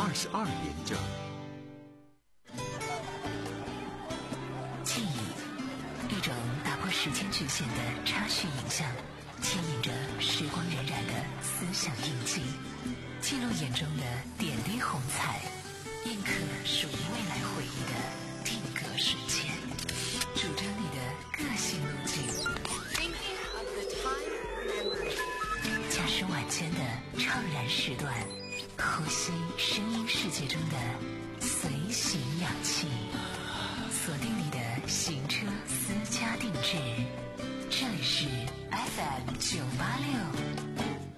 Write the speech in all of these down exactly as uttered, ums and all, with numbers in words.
二十二点整。 记忆，一种打破时间局限的插叙影像，牵引着时光荏苒的思想印记，记录眼中的点滴红彩，印刻属于未来回忆的定格瞬间，主张你的个性路径。驾驶晚间的怅然时段，呼吸声音世界中的随行氧气，锁定你的行车私家定制。这里是 F M 九八六。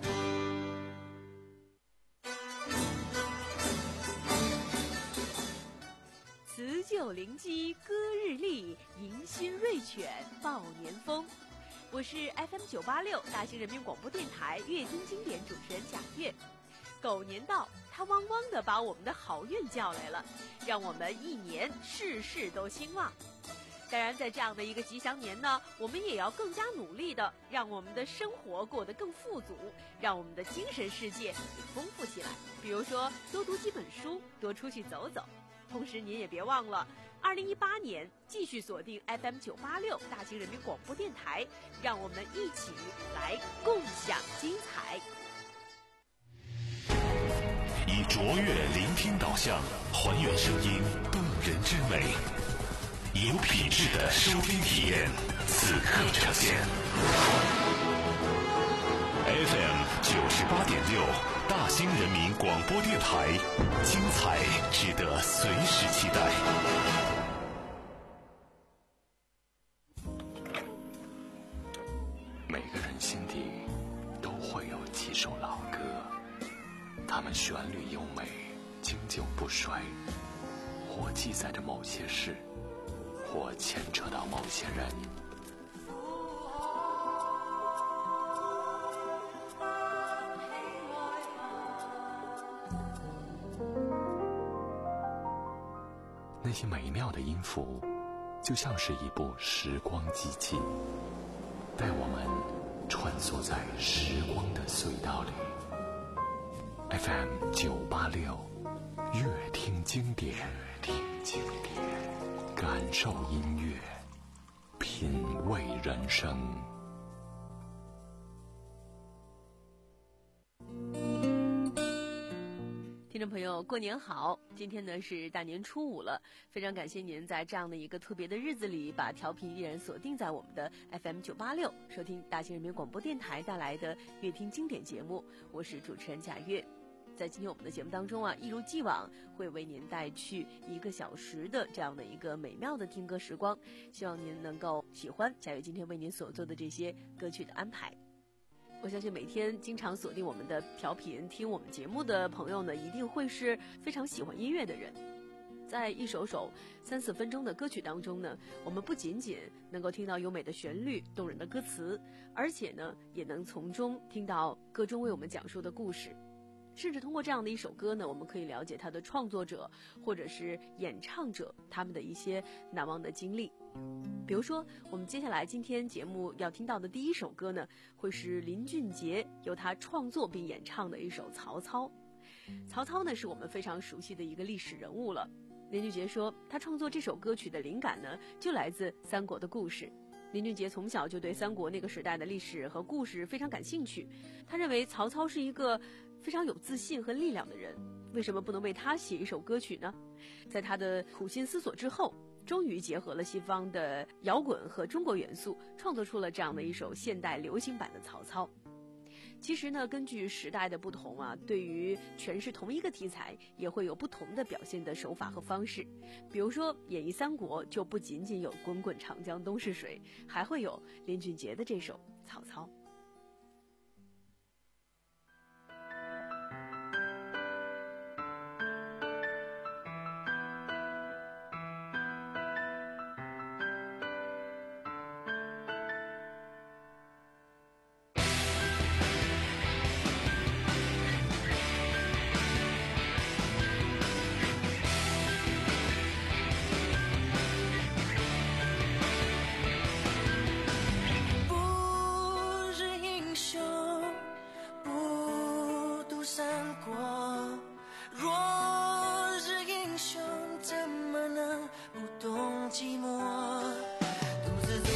辞旧临机歌日丽，迎新瑞犬报年风。我是 F M 九八六大兴人民广播电台乐听经典主持人贾月。狗年到，它汪汪地把我们的好运叫来了，让我们一年事事都兴旺。当然，在这样的一个吉祥年呢，我们也要更加努力的让我们的生活过得更富足，让我们的精神世界也丰富起来。比如说，多读几本书，多出去走走。同时，您也别忘了，二零一八年继续锁定 F M 九八六大兴人民广播电台，让我们一起来共享精彩。 以卓越聆听导向，还原声音动人之美，有品质的收听体验，此刻呈现。F M 九十八点六，大兴人民广播电台，精彩值得随时期待。 每个人心底都会有几首老歌，它们旋律优美，经久不衰，或记载着某些事，或牵扯到某些人。那些美妙的音符，就像是一部时光机器，带我们穿梭在时光的隧道里。F M 九八六，乐听经典，乐听经典，感受音乐，品味人生。 听众朋友，过年好！今天呢是大年初五了，非常感谢您在这样的一个特别的日子里，把调频依然锁定在我们的 F M 九八六，收听大兴人民广播电台带来的乐听经典节目。我是主持人贾月。在今天我们的节目当中啊，一如既往会为您带去一个小时的这样的一个美妙的听歌时光，希望您能够喜欢贾月今天为您所做的这些歌曲的安排。我相信每天经常锁定我们的调频听我们节目的朋友呢，一定会是非常喜欢音乐的人。在一首首三四分钟的歌曲当中呢，我们不仅仅能够听到优美的旋律、动人的歌词，而且呢也能从中听到歌中为我们讲述的故事。甚至通过这样的一首歌呢，我们可以了解它的创作者或者是演唱者他们的一些难忘的经历。比如说，我们接下来今天节目要听到的第一首歌呢，会是林俊杰由他创作并演唱的一首《曹操》。曹操呢，是我们非常熟悉的一个历史人物了。林俊杰说，他创作这首歌曲的灵感呢，就来自三国的故事。林俊杰从小就对三国那个时代的历史和故事非常感兴趣，他认为曹操是一个非常有自信和力量的人，为什么不能为他写一首歌曲呢？在他的苦心思索之后，终于结合了西方的摇滚和中国元素，创作出了这样的一首现代流行版的曹操。其实呢，根据时代的不同啊，对于诠释同一个题材也会有不同的表现的手法和方式。比如说演绎三国就不仅仅有滚滚长江东逝水，还会有林俊杰的这首曹操。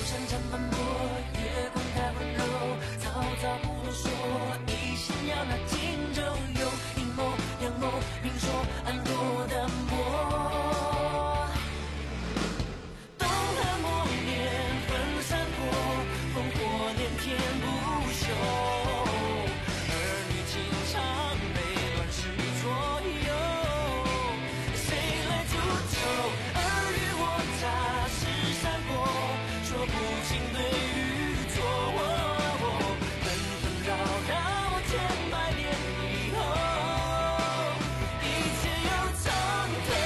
向长斑驳，月光太温柔，曹操不啰嗦，一心要那荆州，有阴谋阳谋，明说暗夺的魔。东汉末年分三国，烽火连天不休，儿女情长被乱世左右，谁来铸就尔虞我诈是三国，说不清对与错，纷纷扰扰千百年以后，一切又从头。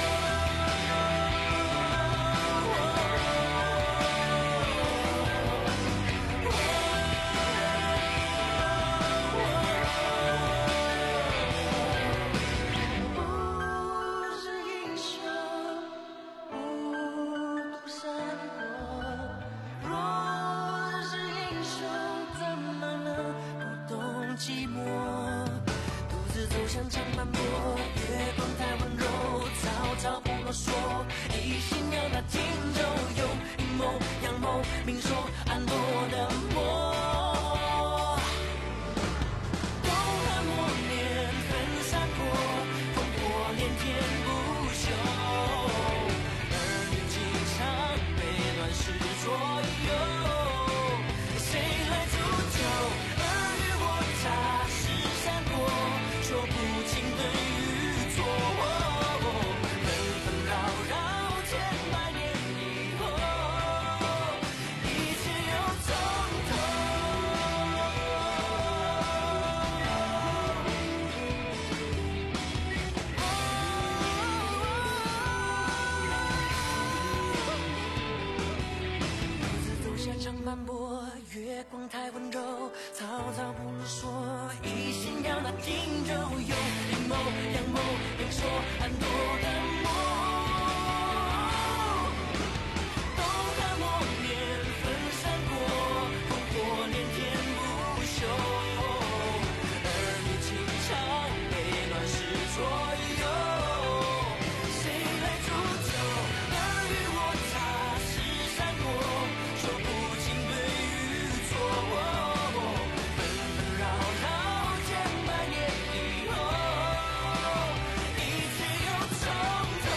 不是英雄不读三国，若是英雄怎么能不懂寂寞？独自走向长斑驳，月光太温柔，曹操不啰嗦，一心要那荆州，有阴谋阳谋，明说暗夺的魔。东汉末年分三国，烽火连天不休，儿女情长被乱世左右，谁来铸就尔虞我诈是三国，说不清对与错，纷纷扰扰千百年以后，一切又从头。独自走下长斑驳，月光太温柔，曹操不啰嗦，一心要那荆州，有阴谋阳谋，明说暗夺的魔。东汉末年分三国，烽火连天不休，儿女情长被乱世左右，谁来铸就尔虞我诈是三国，说不清对与错，纷纷扰扰千百年以后，一切又从头。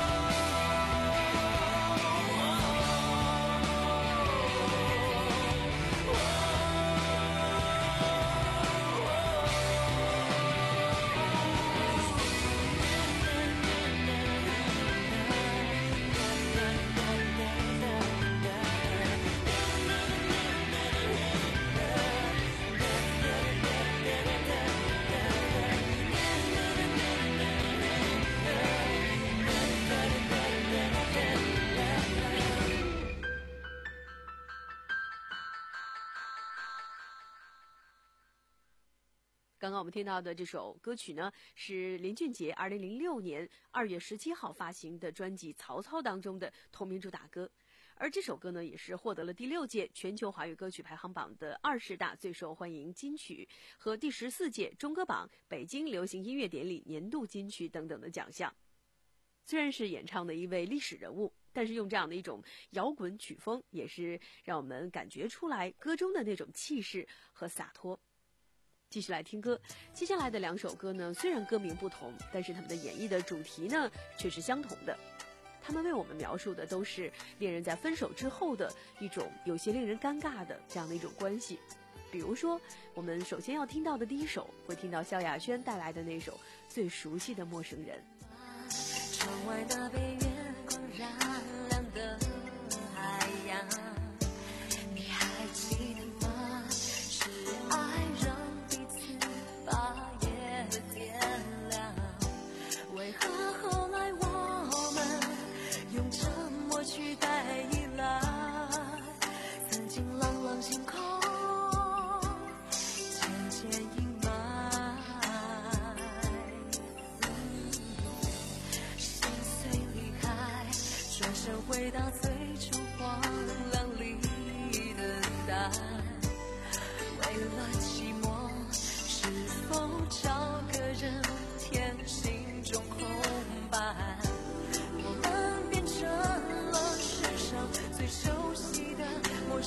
刚刚我们听到的这首歌曲呢，是林俊杰二零零六年二月十七号发行的专辑《曹操》当中的同名主打歌，而这首歌呢，也是获得了第六届全球华语歌曲排行榜的二十大最受欢迎金曲和第十四届中歌榜北京流行音乐典礼年度金曲等等的奖项。虽然是演唱的一位历史人物，但是用这样的一种摇滚曲风，也是让我们感觉出来歌中的那种气势和洒脱。继续来听歌，接下来的两首歌呢，虽然歌名不同，但是他们的演绎的主题呢却是相同的。他们为我们描述的都是恋人在分手之后的一种有些令人尴尬的这样的一种关系。比如说，我们首先要听到的第一首，会听到萧亚轩带来的那首最熟悉的《陌生人》。 窗外那被月光染亮的海洋，你还记得吗？是爱让彼此把夜点亮，为何后来我们用沉默取代依赖？曾经朗朗星空渐渐阴霾，心碎离开，转身回到最初荒凉里等待。为了寂寞，是否找个人填心中空白？我们变成了世上最熟悉的陌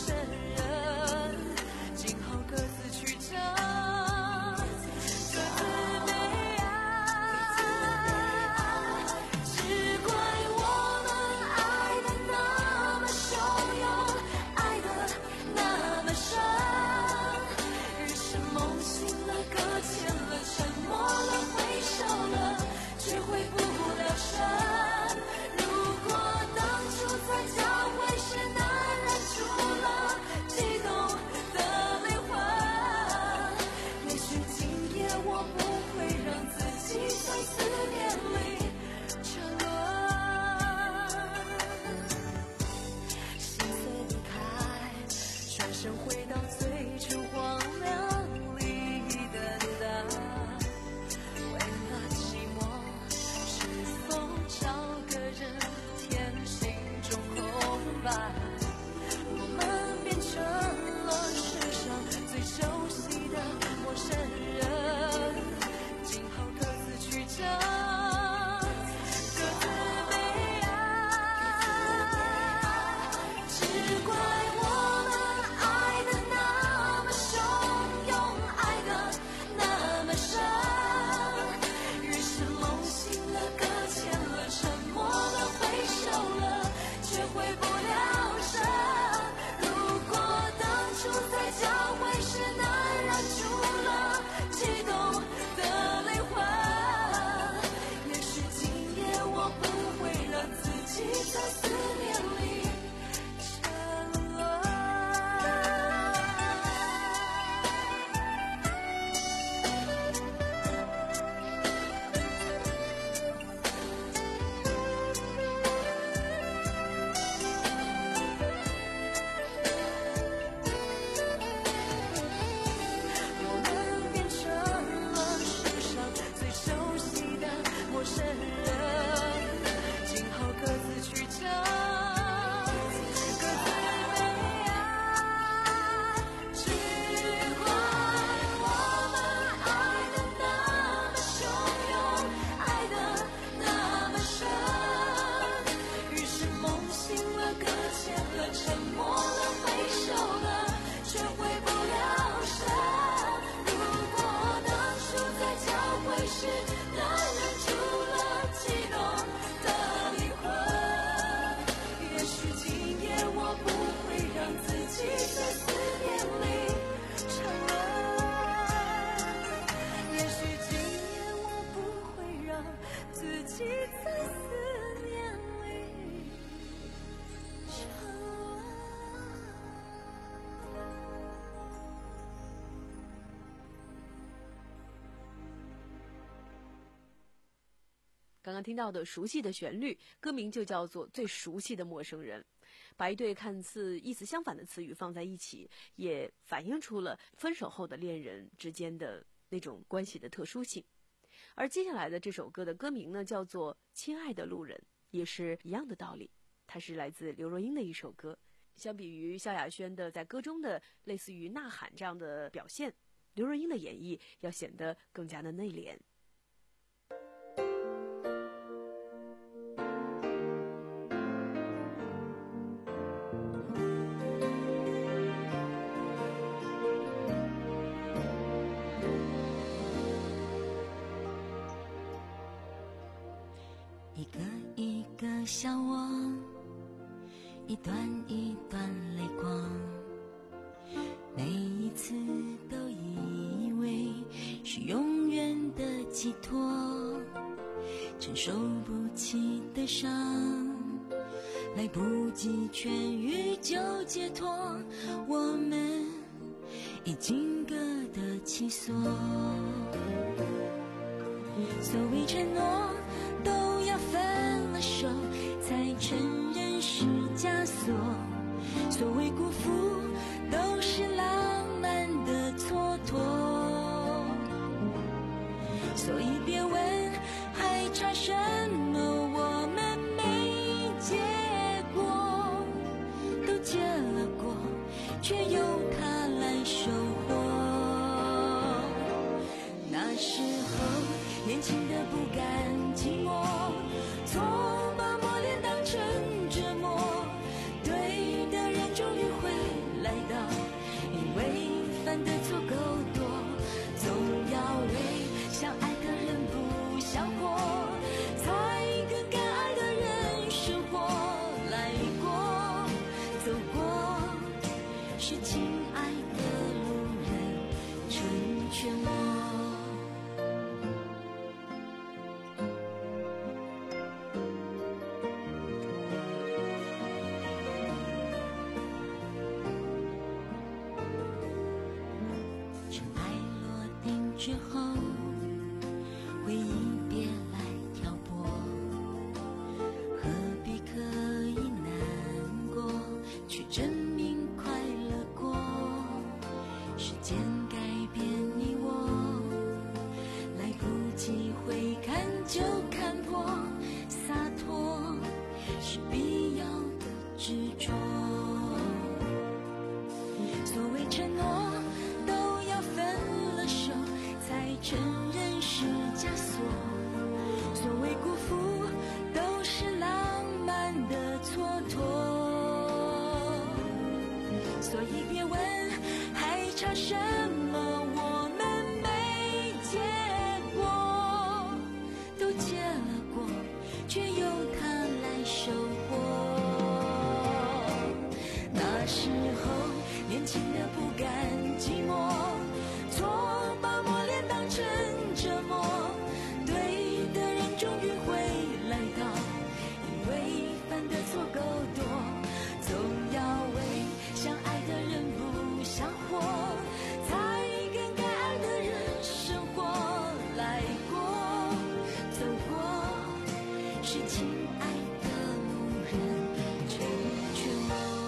自己在思念里沉沦。 刚刚听到的熟悉的旋律，歌名就叫做《最熟悉的陌生人》。把一对看似意思相反的词语放在一起，也反映出了分手后的恋人之间的那种关系的特殊性。而接下来的这首歌的歌名呢，叫做《亲爱的路人》，也是一样的道理。它是来自刘若英的一首歌。相比于萧亚轩的在歌中的类似于呐喊这样的表现，刘若英的演绎要显得更加的内敛。 一个一个笑我，一段一段泪光，每一次都以为是永远的寄托，承受不起的伤，来不及痊愈就解脱，我们已经各得其所。所谓承诺都要分了手才承认是枷锁，所谓辜负都是浪漫的蹉跎，所以别问还差什么，我们没结果，都结了果，却由他来收获。那时候年轻的不甘寂寞，错把磨练当成折磨，对的人终于会来到，因为犯的错够多，总要为相爱的人不想活，才跟该爱的人生活来过，走过是亲爱的路人成全我。之后回忆别来挑拨，何必刻意难过，去证明快乐过，时间改变你我，来不及回看就看破，洒脱是必要的执着，所谓承诺都要分了手才承认是枷锁，所谓辜负都是浪漫的蹉跎，所以别问还差什么，我们没结果，都结了果，却由他来收获。那时候年轻的不甘寂寞，错把磨练当成折磨，对的人终于会来到，因为犯的错够多，总要为相爱的人不想活，才跟该爱的人生活来过，走过是亲爱的路人成全我。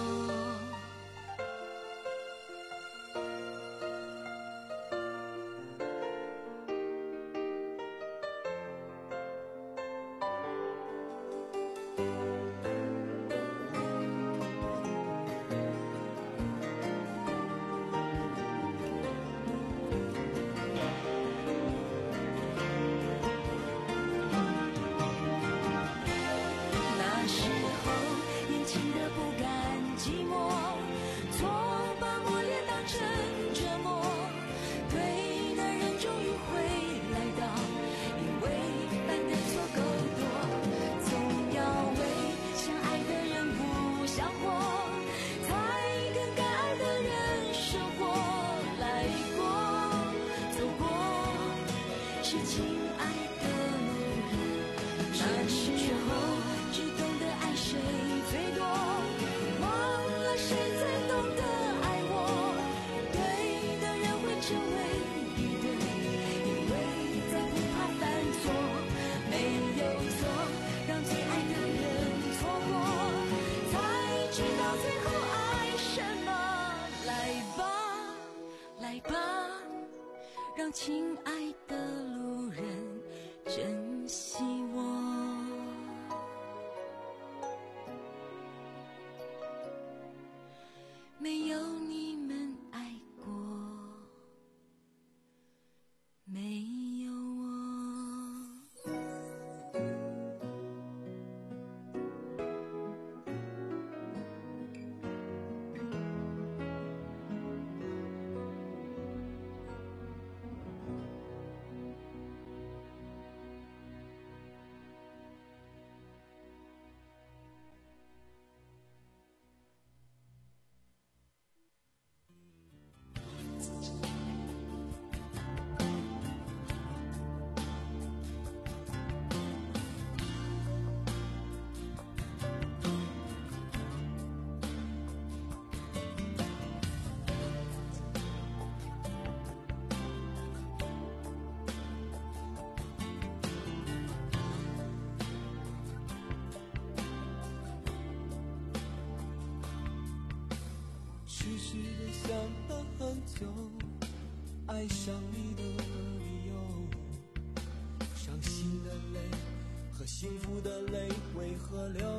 想了很久，爱上你的理由，伤心的泪和幸福的泪为何流？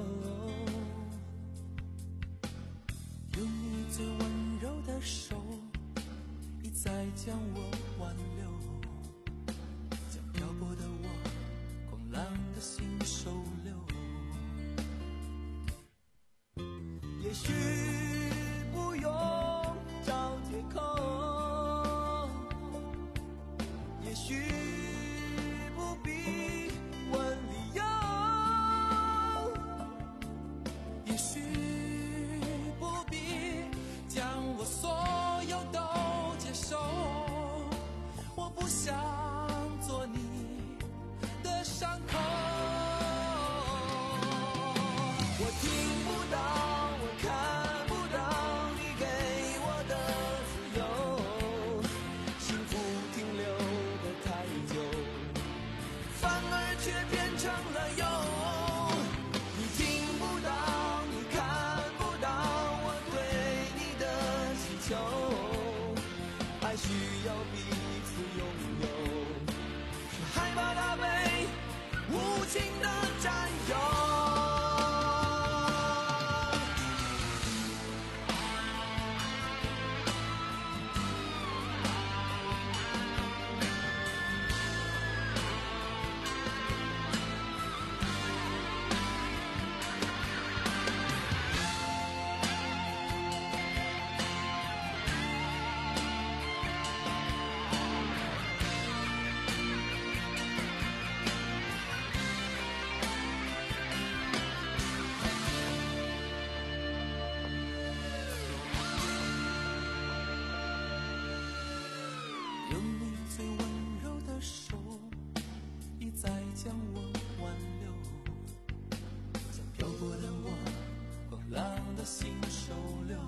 用你最温柔的手，一再将我挽留，将漂泊的我，狂浪的心收留。也许不用找借口，也许不必问理由，也许不必将我所有都接受。我不想做你的伤口，我听不到，看不到你给我的自由，幸福停留的太久，反而却变成了忧。你听不到，你看不到我对你的祈求，爱需要彼此拥有，却害怕它被无情的占有。用你最温柔的手，一再将我挽留，将漂泊的我，狂浪的心收留。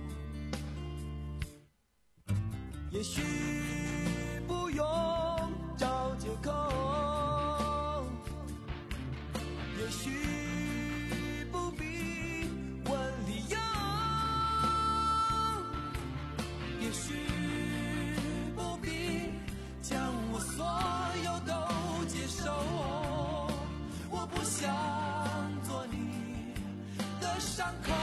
也许不用找借口，也许不必问理由，也许不必将我所有都接受。我不想做你的伤口，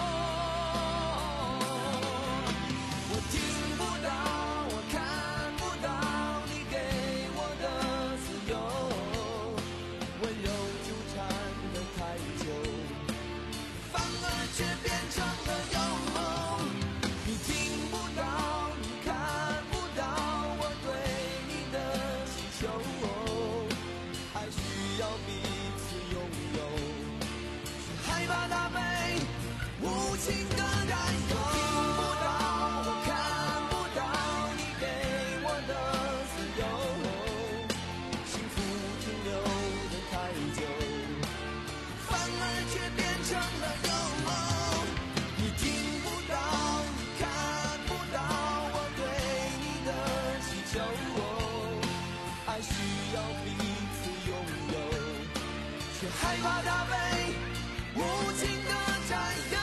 我听不到，我看不到你给我的自由，温柔纠缠的太久，反而却变成了忧。你听不到，你看不到我对你的祈求，爱需要彼此拥有，却害怕它被无情的占有。听不到，我看不到你给我的自由，幸福停留的太久，反而却变成了忧。你听不到，你看不到我对你的祈求，爱需要彼此拥有，却害怕它被无情的占有。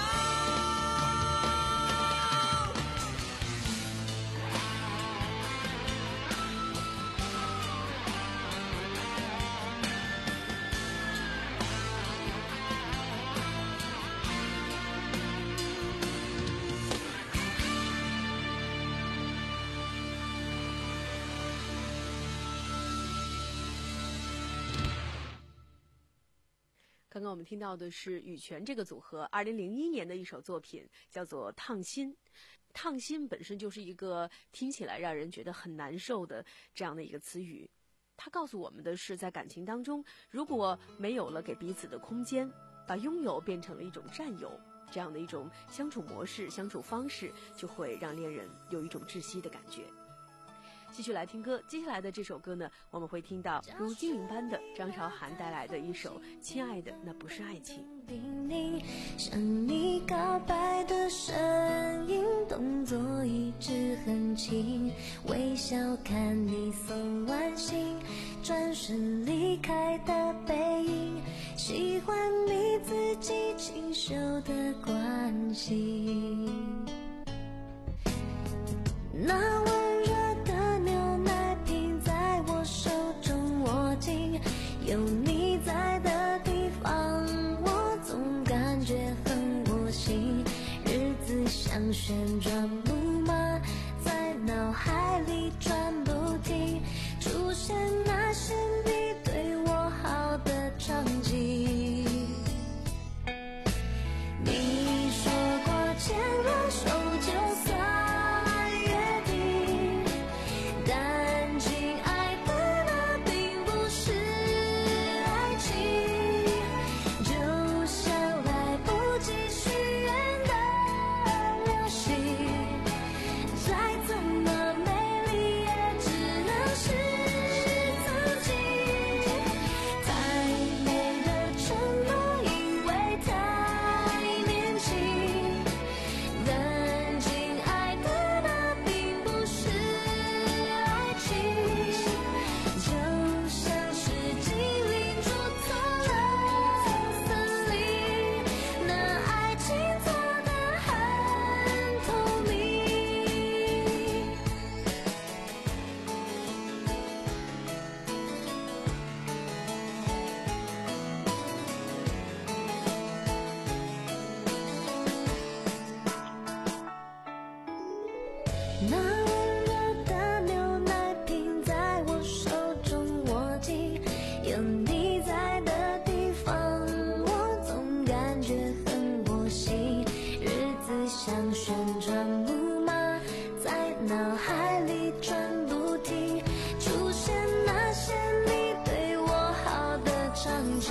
刚刚我们听到的是羽泉这个组合二零零一年的一首作品，叫做《烫心》。烫心本身就是一个听起来让人觉得很难受的这样的一个词语，它告诉我们的是，在感情当中，如果没有了给彼此的空间，把拥有变成了一种占有，这样的一种相处模式、相处方式，就会让恋人有一种窒息的感觉。继续来听歌，接下来的这首歌呢，我们会听到如精灵般的张韶涵带来的一首《亲爱的那不是爱情》。 向你告白的声音，动作一直很轻，微笑看你送完信，转身离开的背影，喜欢你自己清秀的关心。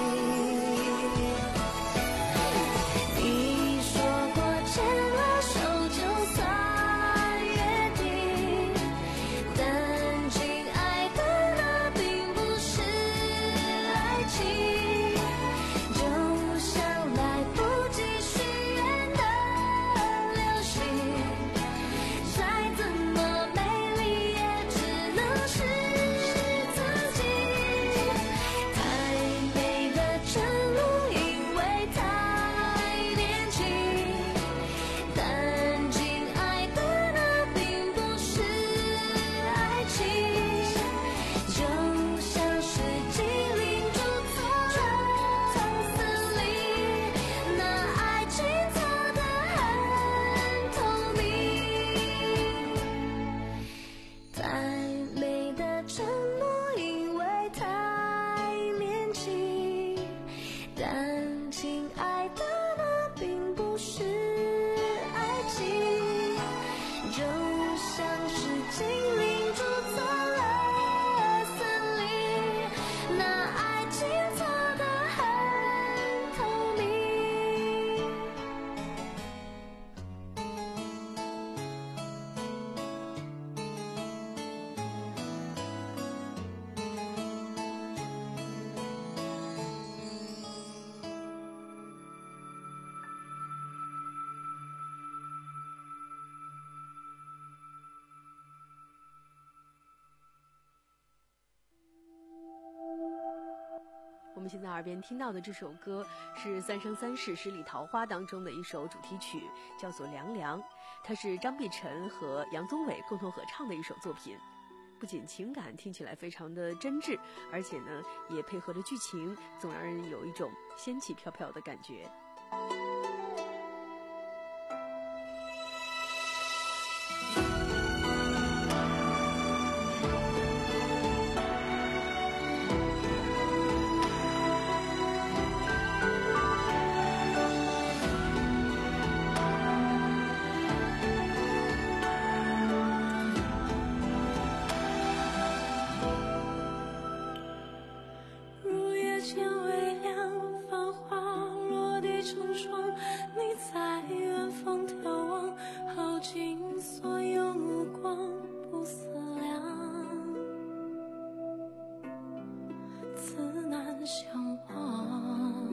你说过牵了手就算约定，但亲爱的，那并不是爱情，就像来不及许愿的流星，再怎么美丽也只能是自己。太美的真路，因为太年轻，但亲爱的，那并不是爱情，就像是精灵住错了森林，那爱情错得很透明。太美的沉默，因为太年轻，但亲爱的，那并不是爱情，就像是精灵住错了森林，那爱情错得很透明。 我们现在耳边听到的这首歌是《三生三世十里桃花》当中的一首主题曲，叫做《凉凉》，它是张碧晨和杨宗纬共同合唱的一首作品。不仅情感听起来非常的真挚，而且呢也配合着剧情，总让人有一种仙气飘飘的感觉。 入夜前微凉，繁花落地成霜，你在远方眺望，耗尽所有目光，不思量，自难相忘。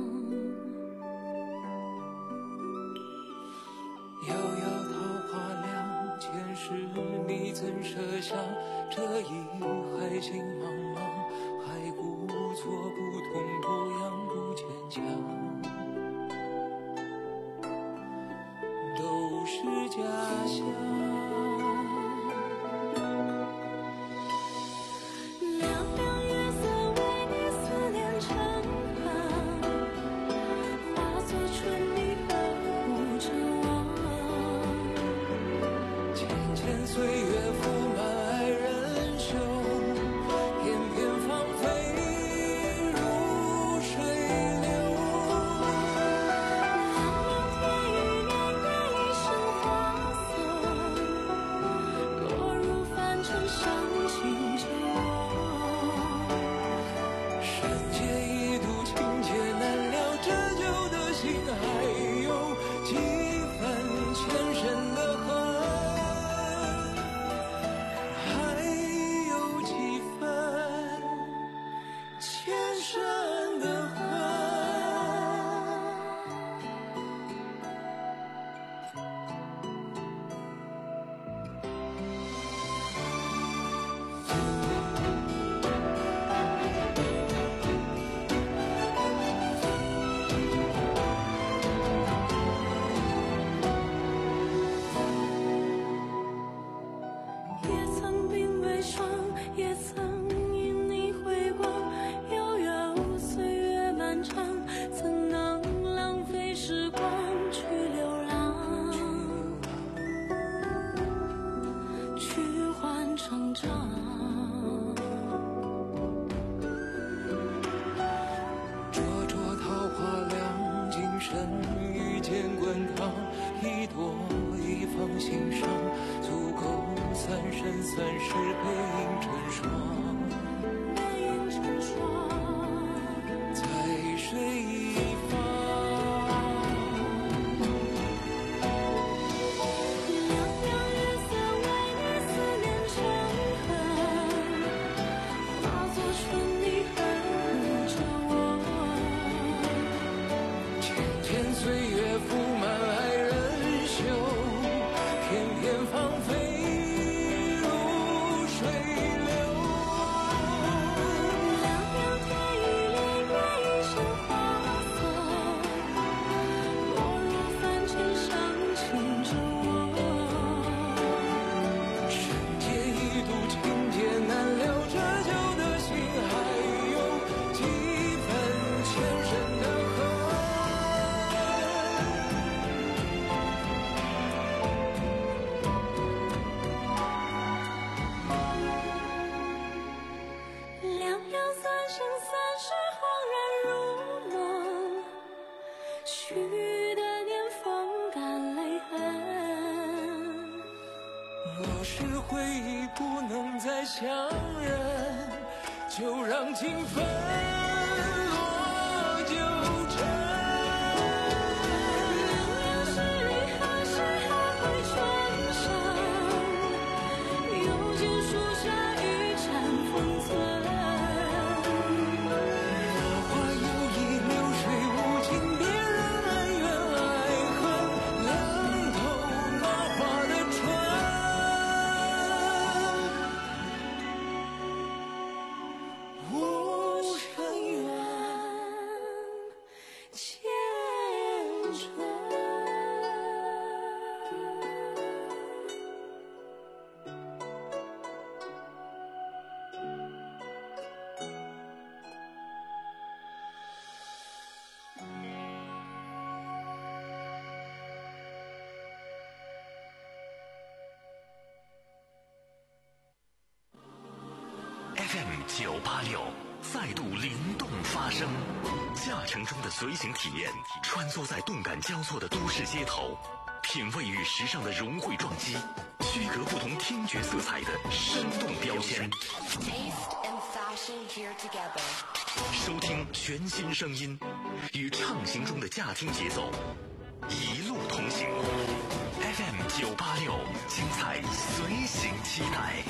遥遥桃花凉，前世你怎设想？这一海情茫茫，还故作不痛不痒不坚强，都是假象。 凉凉月色为你思念成行，化作春泥呵护着我。 浅浅岁月覆满爱人袖，翩翩芳菲如水流。 天与年月一生花色，落入凡尘伤情着我。 山界一度情劫难料，折旧的心还有几分前生的恨，还有几分前生的恨。 也曾鬓微霜，也曾因你回光，悠悠岁月漫长，怎能浪费时光去流浪，去换成长。 灼灼桃花凉，今生遇见滚烫，一朵一放心上，足够三生三世背影成双。 背影成双， 在渐渐岁月覆满爱人袖，片片芳菲如水流。 凉凉天雨里月上花色，落入凡尘伤情之窝。 深夜一度情劫难留，这旧的心还有几分前生的恨。 凉凉三生三世恍然如梦，许的年风干泪痕。 若是回忆不能再相认，就让情分落九尘。 凉是雨，何时还会春生？又见树下一盏风存。 花有意流水无情，别让恩怨爱恨冷透那花的唇。无声远千春。 F M 九八六再度灵动发声，驾乘中的随行体验，穿梭在动感交错的都市街头，品味与时尚的融汇撞击，区隔不同听觉色彩的生动标签。收听全新声音，与畅行中的驾听节奏，一路同行。F M 九八六，精彩随行期待。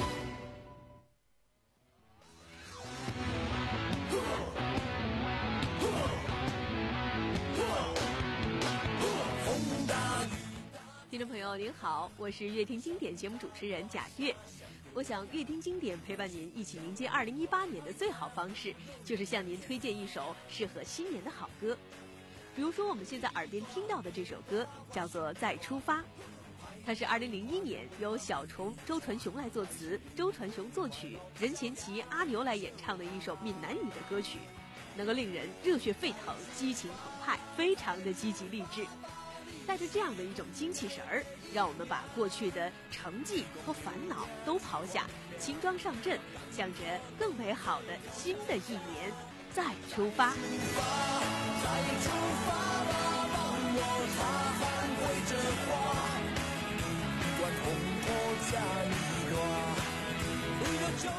听众朋友您好，我是乐听经典节目主持人贾月。我想乐听经典陪伴您一起迎接二零一八年的最好方式，就是向您推荐一首适合新年的好歌。比如说我们现在耳边听到的这首歌叫做《再出发》，它是二零零一年由小虫、周传雄来作词，周传雄作曲，任贤齐、阿牛来演唱的一首闽南语的歌曲，能够令人热血沸腾、激情澎湃，非常的积极励志。带着这样的一种精气神儿，让我们把过去的成绩和烦恼都抛下，轻装上阵，向着更美好的新的一年再出发。 再出发吧，让我擦汗挥着花，一段红火加一段，为了将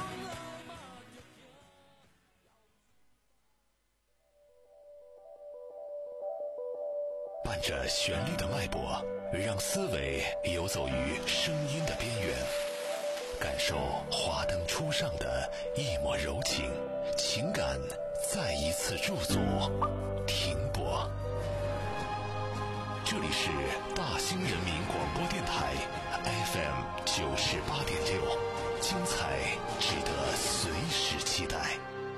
伴着旋律的脉搏，让思维游走于声音的边缘，感受华灯初上的一抹柔情，情感再一次驻足停泊。这里是大兴人民广播电台 F M 九十八点六，精彩值得随时期待。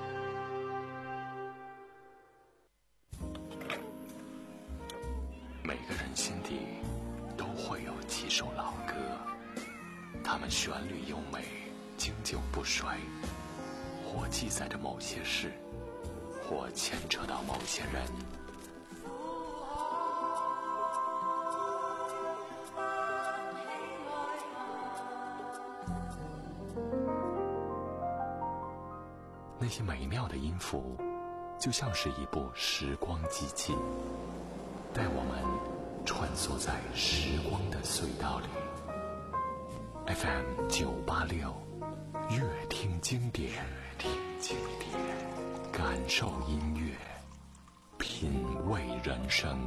每个人心底都会有几首老歌，它们旋律优美，经久不衰，或记载着某些事，或牵扯到某些人。那些美妙的音符，就像是一部时光机器，带我们穿梭在时光的隧道里。 F M 九八六，乐听经典，乐听经典，感受音乐，品味人生。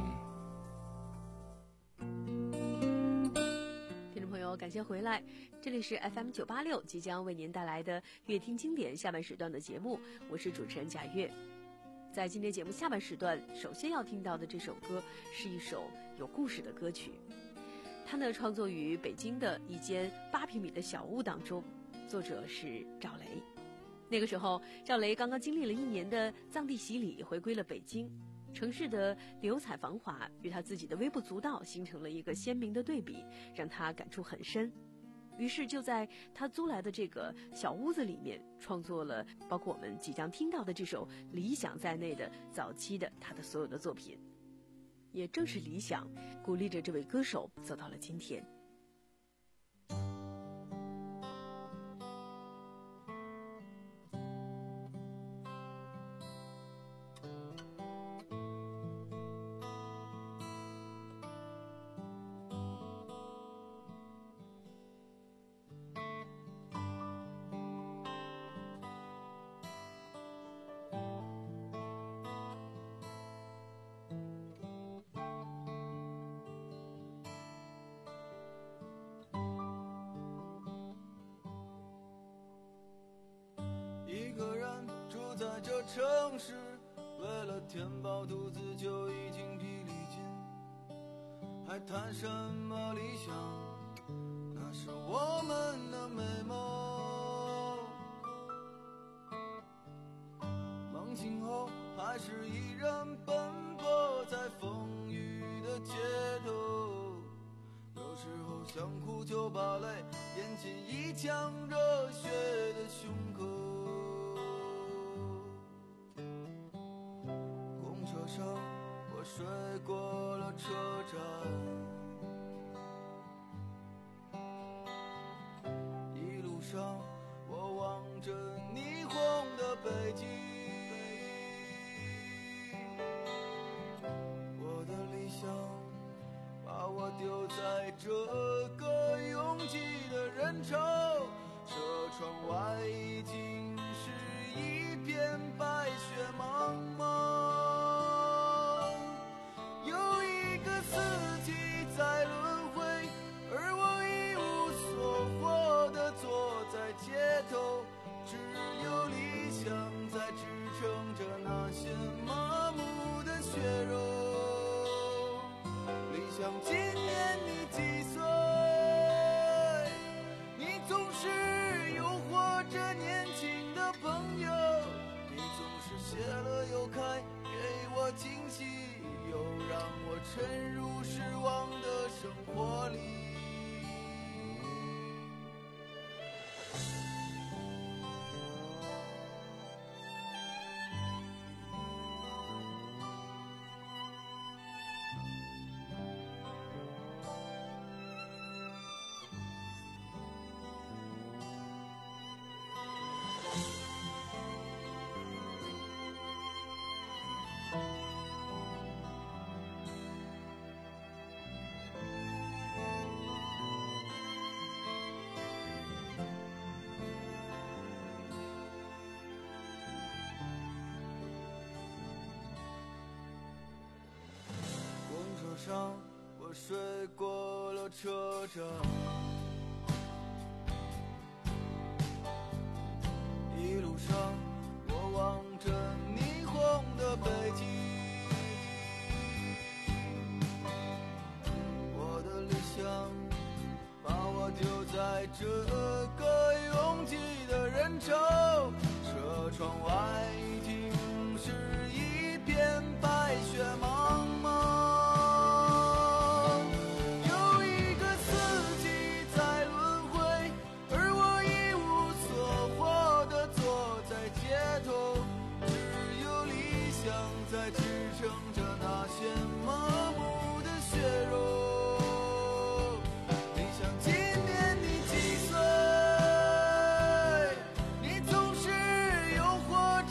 听众朋友，感谢回来，这里是 F M 九八六，即将为您带来的乐听经典下半时段的节目，我是主持人贾月。 在今天节目下半时段，首先要听到的这首歌是一首有故事的歌曲。它呢创作于北京的一间八平米的小屋当中，作者是赵雷。那个时候，赵雷刚刚经历了一年的藏地洗礼，回归了北京。城市的流彩繁华与他自己的微不足道形成了一个鲜明的对比，让他感触很深。于是就在他租来的这个小屋子里面，创作了包括我们即将听到的这首《理想》在内的早期的他的所有的作品。也正是理想，鼓励着这位歌手走到了今天。 一个人住在这城市，为了填饱肚子就已经疲力尽，还谈什么理想？那是我们的美梦。梦醒后还是一人奔波在风雨的街头，有时候想哭就把泪咽进一腔热血的胸口。车上我睡过了车站，一路上我望着霓虹的北京，我的理想把我丢在这个拥挤的人潮，车窗外已经是一片白雪茫茫。在轮回，而我一无所获地坐在街头，只有理想在支撑着那些麻木的血肉。理想今年你几岁？你总是诱惑着年轻的朋友，你总是谢了又开，给我惊喜，又让我沉入失望的生活里。上我睡过了车站，一路上我望着霓虹的北京，我的理想把我丢在这个拥挤的人潮，车窗外已经是一片白雪茫茫。在支撑着那些麻木的血肉。理想今年你几岁？你总是诱惑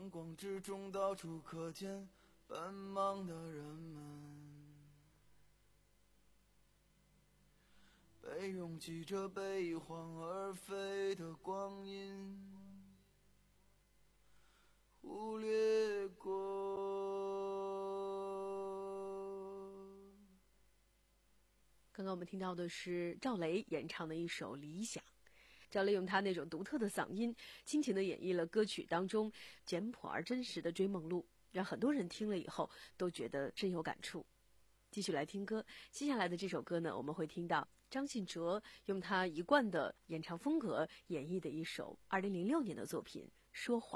阳光之中到处可见奔忙的人们，被拥挤着悲欢而飞的光阴忽略过。 刚刚我们听到的是赵雷演唱的一首《理想》。赵雷用他那种独特的嗓音，倾情地演绎了歌曲当中简朴而真实的追梦路，让很多人听了以后都觉得深有感触。继续来听歌，接下来的这首歌呢，我们会听到张信哲用他一贯的演唱风格演绎的一首二零零六年的作品《说谎》。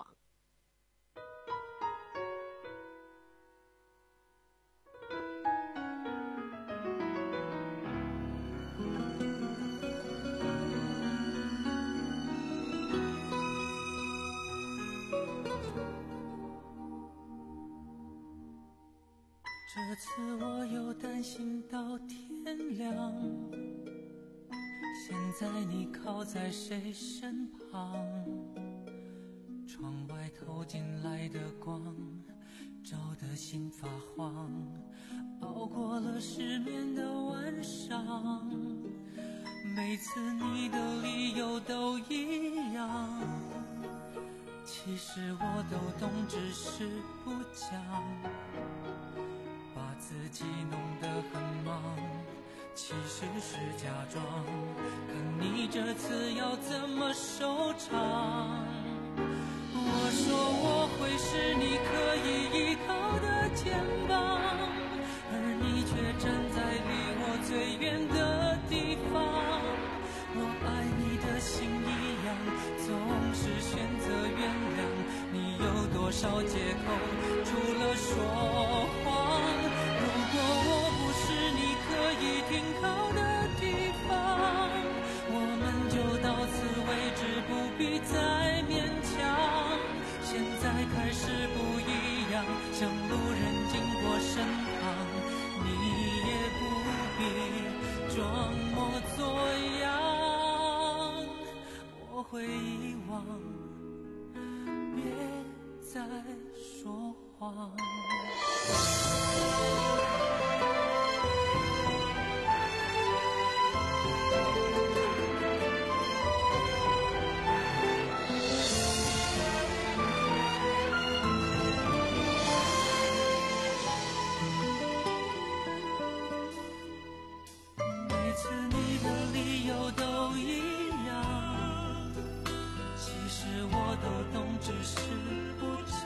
这次我又担心到天亮，现在你靠在谁身旁？窗外透进来的光，照得心发慌，熬过了失眠的晚上。每次你的理由都一样，其实我都懂，只是不讲，把自己弄得很忙，其实是假装，看你这次要怎么收场。我说我会是你可以依靠的肩膀，而你却站在离我最远的地方。我爱你的心一样，总是选择原谅，你有多少借口，除了说谎。如果我不是你可以停靠的地方，我们就到此为止，不必再勉强。现在开始不一样，像路人经过身旁，你也不必装模作样。我会遗忘，别再说谎。每次你的理由都一样，其实我都懂，只是不讲，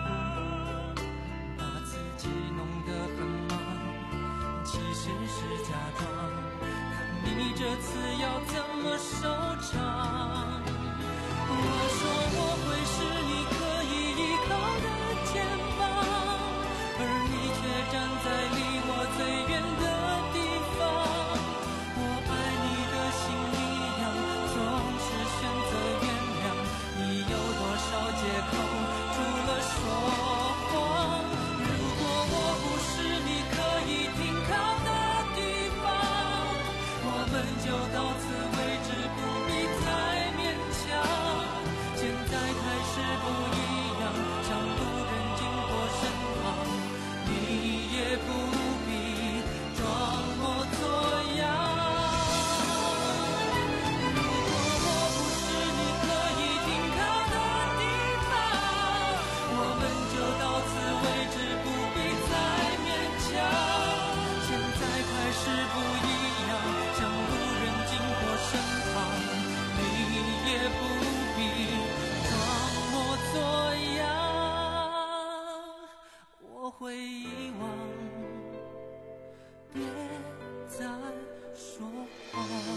把自己弄得很忙，其实是假装，看你这次要怎么收场。我说我会是你可以依靠的肩膀，而你却站在离我最远的地方。我爱你的心一样，总是选择原谅，你有多少借口，除了说谎。如果我不是你可以停靠的地方，我们就到此为止，不必再勉强。现在开始不一样，像路人经过身旁，你也不必装模作样。如果我不是你可以停靠的地方，我们就到此为止，不必再勉强。现在开始不一样，像路人经过身旁，你也不必装模作样。我会遗忘，别再说谎。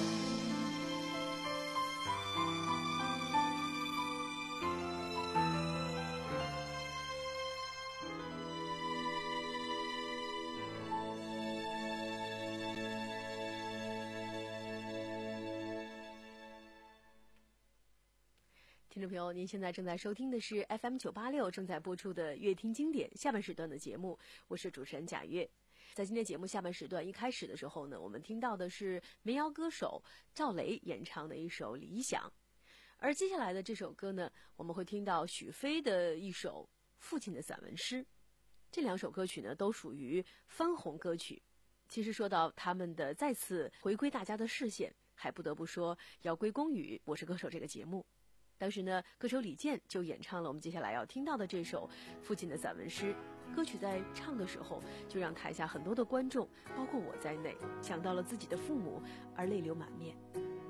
听众朋友，您现在正在收听的是 F M 九八六正在播出的乐听经典下半时段的节目，我是主持人贾月。在今天节目下半时段一开始的时候呢，我们听到的是民谣歌手赵雷演唱的一首《理想》， 而接下来的这首歌呢，我们会听到许飞的一首父亲的散文诗。这两首歌曲呢，都属于翻红歌曲。其实说到他们的再次回归大家的视线，还不得不说要归功于《我是歌手》这个节目。当时呢，歌手李健就演唱了我们接下来要听到的这首父亲的散文诗。歌曲在唱的时候，就让台下很多的观众，包括我在内，想到了自己的父母，而泪流满面。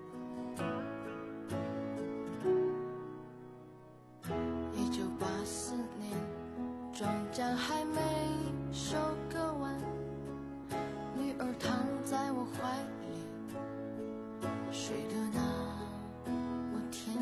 一九八四年，庄稼还没收割完，女儿躺在我怀里，睡得那么甜。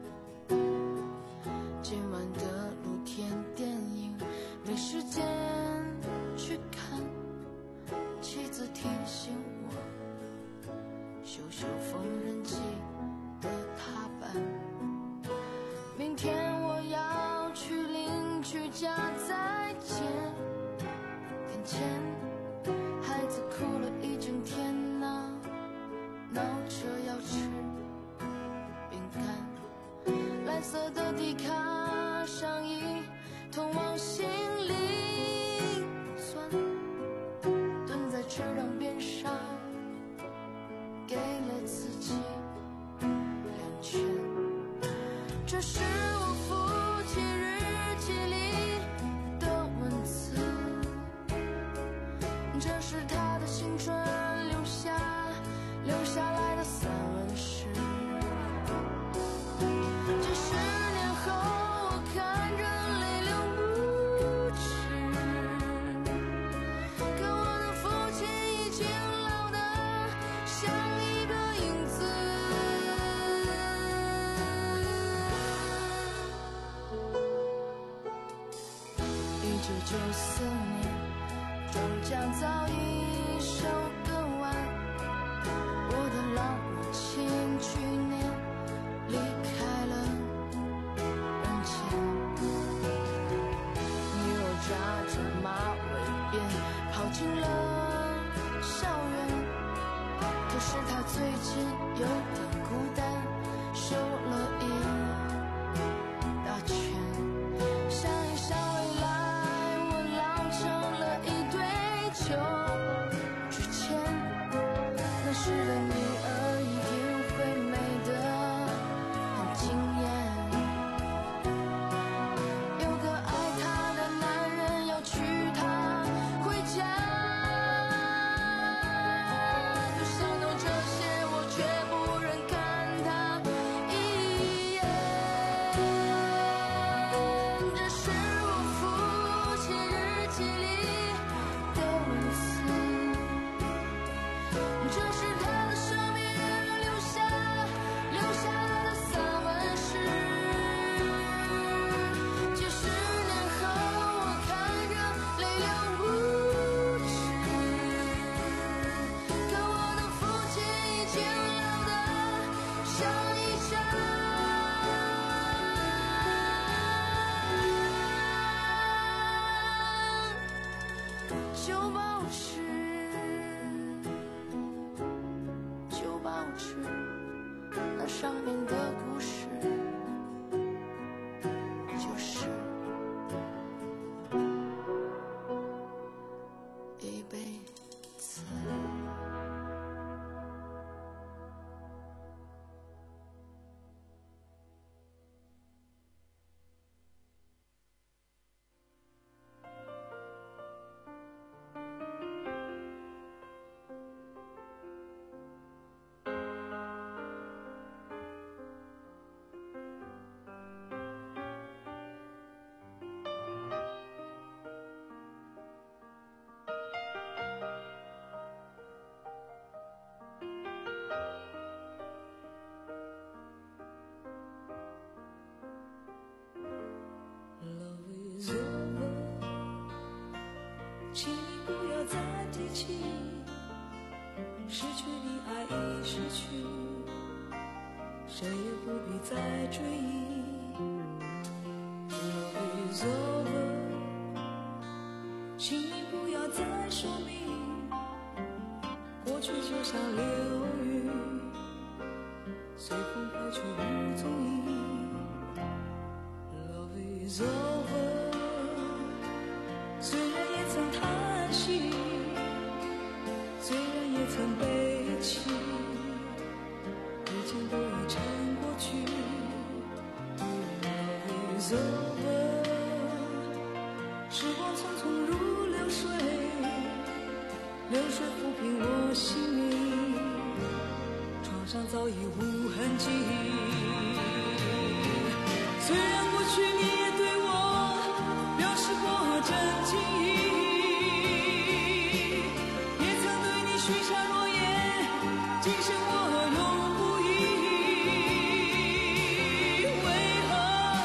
今晚的露天电影没时间去看，妻子提醒我修修缝纫机的踏板。明天我要去邻居家再见，眼前孩子哭了一整天呐，闹着要吃饼干。蓝色的迪卡上衣通往心里酸，蹲在池塘边上给了自己两拳。这是我父亲日记里的文字，这是他的青春留下留下来的散文诗。这十年后我看着泪流不止，可我的父亲已经老得像一个影子。一九九四年，庄稼早已收割完，我的老母亲去年离开了人间。女儿扎着马尾辫跑进了校园，可是她最近有点孤单，瘦了一大圈。想一想未来，我老成了一堆旧纸钱，那时的女儿一定会美得很惊艳。有个爱她的男人要娶她回家，就想到这些，我却不忍看她一眼。这是我父亲日记里的文字，这是他的生命留下留下来的散文诗。几十年后我看着泪流不止，可我的父亲已经老得像一张旧报纸，旧报纸，那上面的故事就是一辈子。 请你不要再提起，失去的爱已失去，谁也不必再追忆。Love is over， 请你不要再说明，过去就像流云，随风飘去无踪影。 is over， 时光匆匆如流水，流水抚平我心灵，床上早已无痕迹。虽然过去你也对我表示过真情意，也曾对你许下诺言，今生我永不移。为何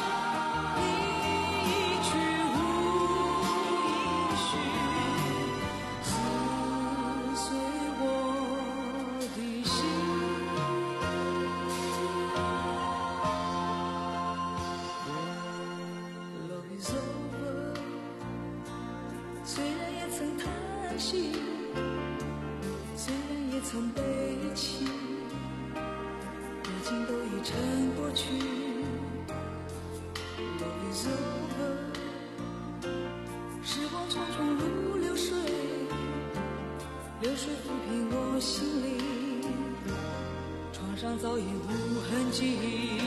你一去无音讯，撕碎我的心。Love is over， 虽然也曾叹息，虽然也曾悲泣，如今都已成过去。Love is over， 时光匆匆如流水，流水抚平我心灵，床上早已无痕迹。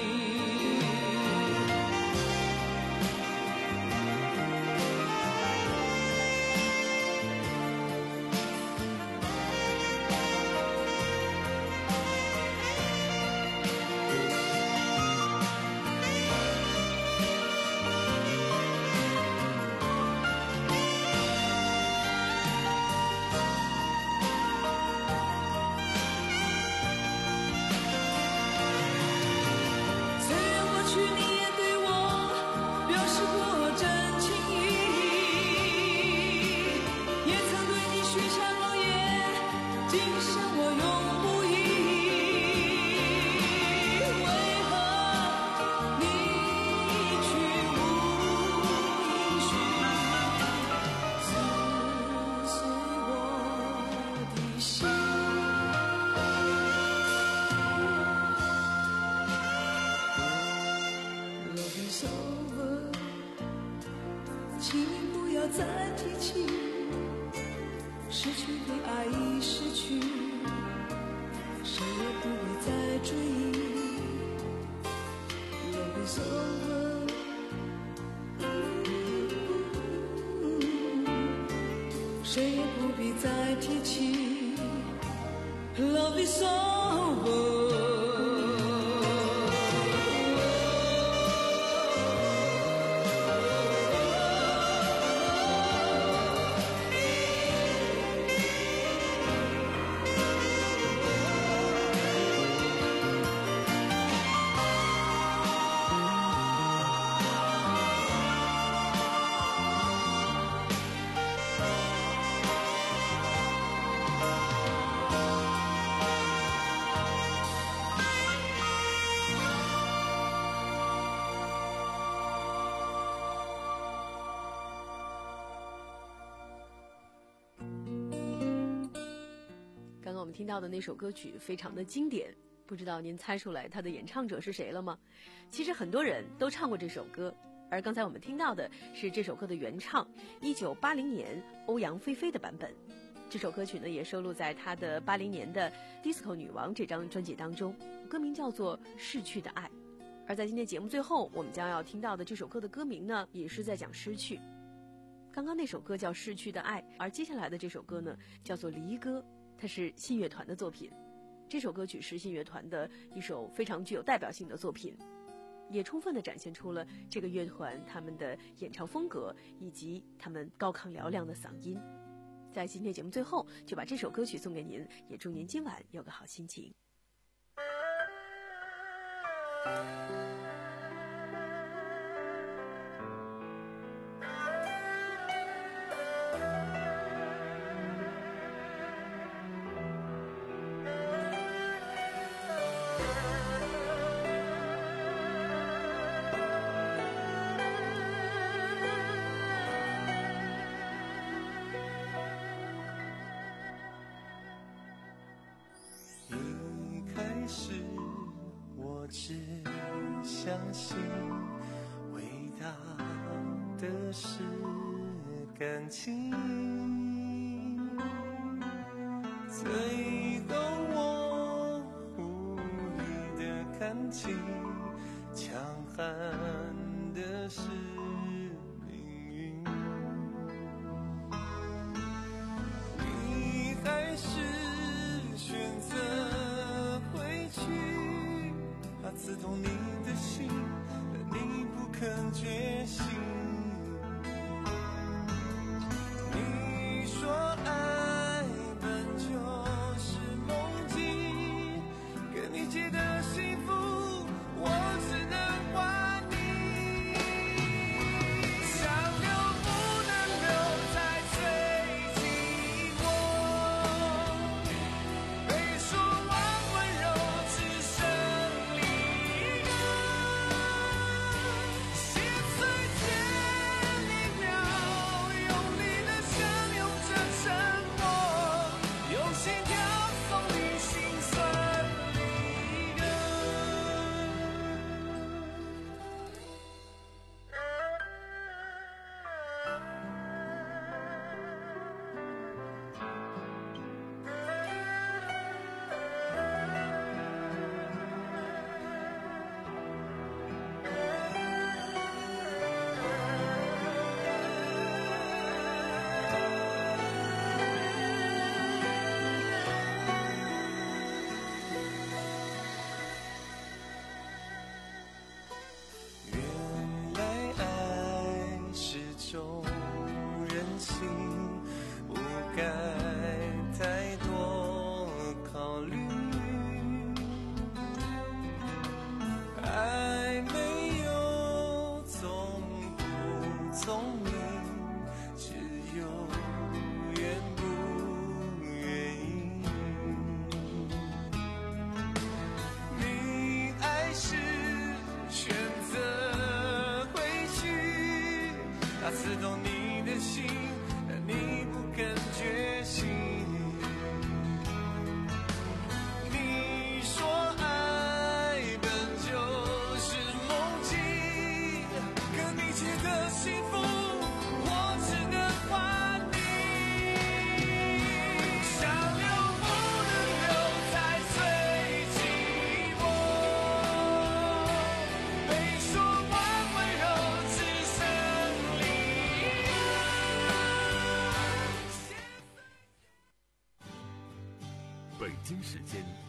请你不要再提起，失去的爱已失去，谁也不会再追忆。Love is over， 谁也不必再提起。Love is over。 刚刚我们听到的那首歌曲非常的经典，不知道您猜出来它的演唱者是谁了吗？其实很多人都唱过这首歌，而刚才我们听到的是这首歌的原唱，一九八零年欧阳菲菲的版本。这首歌曲呢也收录在她的八零年的《Disco 女王》这张专辑当中，歌名叫做《逝去的爱》。而在今天节目最后，我们将要听到的这首歌的歌名呢，也是在讲失去。刚刚那首歌叫《逝去的爱》，而接下来的这首歌呢，叫做《离歌》。它是信乐团的作品，这首歌曲是信乐团的一首非常具有代表性的作品，也充分地展现出了这个乐团他们的演唱风格以及他们高亢嘹亮的嗓音。在今天节目最后，就把这首歌曲送给您，也祝您今晚有个好心情。 只相信伟大的是感情，最后我无力地看清强悍的的事